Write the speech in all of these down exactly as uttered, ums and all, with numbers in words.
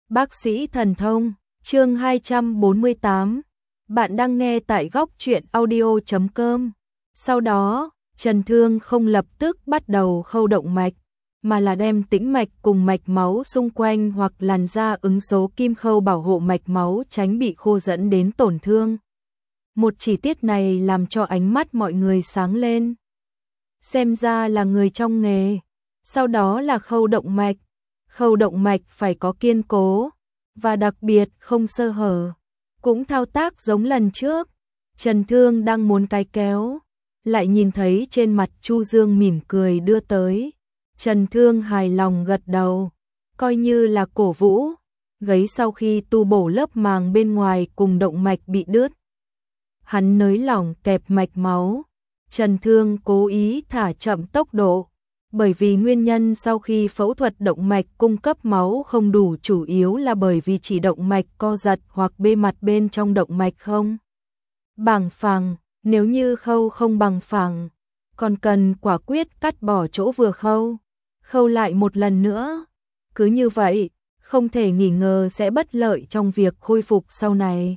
Bác sĩ thần thông, chương hai trăm bốn mươi tám. Bạn đang nghe tại góc truyện audio chấm com. Sau đó, Trần Thương không lập tức bắt đầu khâu động mạch, mà là đem tĩnh mạch cùng mạch máu xung quanh hoặc làn da ứng số kim khâu bảo hộ mạch máu tránh bị khô dẫn đến tổn thương. Một chi tiết này làm cho ánh mắt mọi người sáng lên. Xem ra là người trong nghề. Sau đó là khâu động mạch. Khâu động mạch phải có kiên cố, và đặc biệt không sơ hở. Cũng thao tác giống lần trước. Trần Thương đang muốn cái kéo, lại nhìn thấy trên mặt Chu Dương mỉm cười đưa tới. Trần Thương hài lòng gật đầu, coi như là cổ vũ. Gấy sau khi tu bổ lớp màng bên ngoài cùng động mạch bị đứt, hắn nới lỏng kẹp mạch máu. Trần Thương cố ý thả chậm tốc độ, bởi vì nguyên nhân sau khi phẫu thuật động mạch cung cấp máu không đủ chủ yếu là bởi vì chỉ động mạch co giật hoặc bề mặt bên trong động mạch không bằng phẳng. Nếu như khâu không bằng phẳng, còn cần quả quyết cắt bỏ chỗ vừa khâu, khâu lại một lần nữa. Cứ như vậy, không thể nghi ngờ sẽ bất lợi trong việc khôi phục sau này.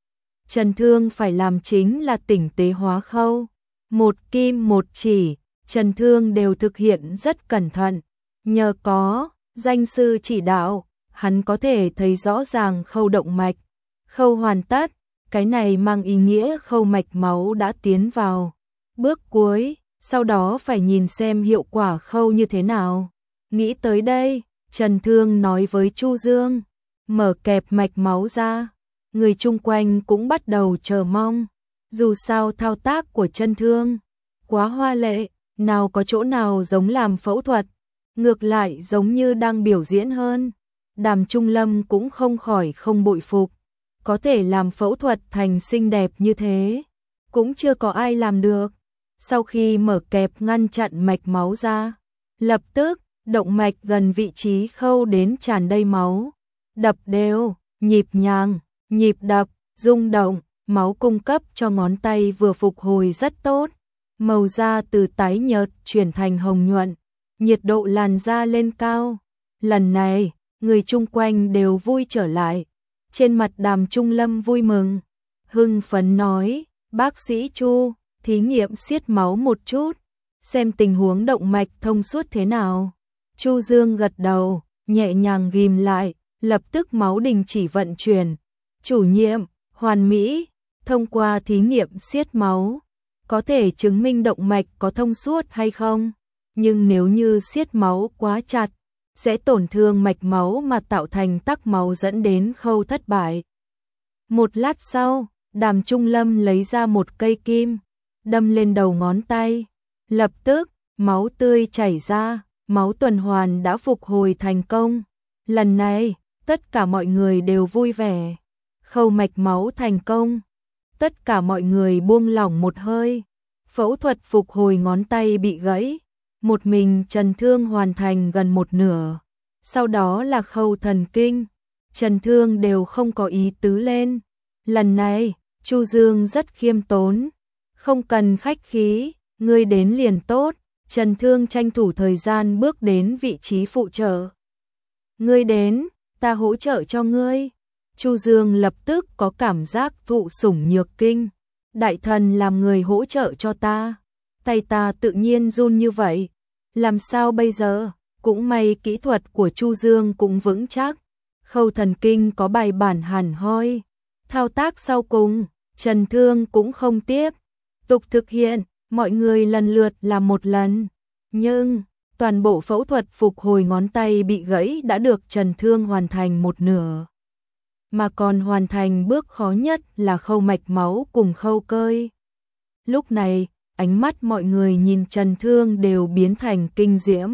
Trần Thương phải làm chính là tinh tế hóa khâu, một kim một chỉ. Trần Thương đều thực hiện rất cẩn thận, nhờ có danh sư chỉ đạo, hắn có thể thấy rõ ràng khâu động mạch, khâu hoàn tất. Cái này mang ý nghĩa khâu mạch máu đã tiến vào bước cuối, sau đó phải nhìn xem hiệu quả khâu như thế nào. Nghĩ tới đây, Trần Thương nói với Chu Dương, mở kẹp mạch máu ra. Người chung quanh cũng bắt đầu chờ mong, dù sao thao tác của Trần Thương quá hoa lệ, nào có chỗ nào giống làm phẫu thuật, ngược lại giống như đang biểu diễn hơn. Đàm Trung Lâm cũng không khỏi không bội phục, có thể làm phẫu thuật thành xinh đẹp như thế, cũng chưa có ai làm được. Sau khi mở kẹp ngăn chặn mạch máu ra, lập tức động mạch gần vị trí khâu đến tràn đầy máu, đập đều, nhịp nhàng, nhịp đập, rung động, máu cung cấp cho ngón tay vừa phục hồi rất tốt. Màu da từ tái nhợt chuyển thành hồng nhuận, nhiệt độ làn da lên cao. Lần này, người chung quanh đều vui trở lại. Trên mặt Đàm Trung Lâm vui mừng, hưng phấn nói, bác sĩ Chu, thí nghiệm siết máu một chút, xem tình huống động mạch thông suốt thế nào. Chu Dương gật đầu, nhẹ nhàng ghim lại, lập tức máu đình chỉ vận chuyển. Chủ nhiệm, hoàn mỹ, thông qua thí nghiệm siết máu, có thể chứng minh động mạch có thông suốt hay không, nhưng nếu như siết máu quá chặt, sẽ tổn thương mạch máu mà tạo thành tắc máu dẫn đến khâu thất bại. Một lát sau, Đàm Trung Lâm lấy ra một cây kim, đâm lên đầu ngón tay. Lập tức, máu tươi chảy ra, máu tuần hoàn đã phục hồi thành công. Lần này, tất cả mọi người đều vui vẻ. Khâu mạch máu thành công. Tất cả mọi người buông lỏng một hơi. Phẫu thuật phục hồi ngón tay bị gãy, một mình Trần Thương hoàn thành gần một nửa. Sau đó là khâu thần kinh, Trần Thương đều không có ý tứ lên. Lần này, Chu Dương rất khiêm tốn, không cần khách khí, ngươi đến liền tốt. Trần Thương tranh thủ thời gian bước đến vị trí phụ trợ. Ngươi đến, ta hỗ trợ cho ngươi. Chu Dương lập tức có cảm giác thụ sủng nhược kinh. Đại thần làm người hỗ trợ cho ta, tay ta tự nhiên run như vậy, làm sao bây giờ? Cũng may kỹ thuật của Chu Dương cũng vững chắc, khâu thần kinh có bài bản hẳn hoi. Thao tác sau cùng, Trần Thương cũng không tiếp tục thực hiện, mọi người lần lượt làm một lần. Nhưng, toàn bộ phẫu thuật phục hồi ngón tay bị gãy đã được Trần Thương hoàn thành một nửa. Mà còn hoàn thành bước khó nhất là khâu mạch máu cùng khâu cơi. Lúc này, ánh mắt mọi người nhìn Trần Thương đều biến thành kinh diễm.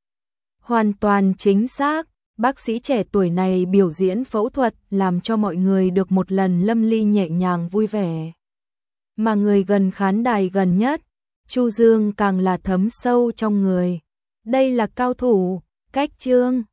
Hoàn toàn chính xác, bác sĩ trẻ tuổi này biểu diễn phẫu thuật làm cho mọi người được một lần lâm ly nhẹ nhàng vui vẻ. Mà người gần khán đài gần nhất, Chu Dương càng là thấm sâu trong người. Đây là cao thủ, cách chương.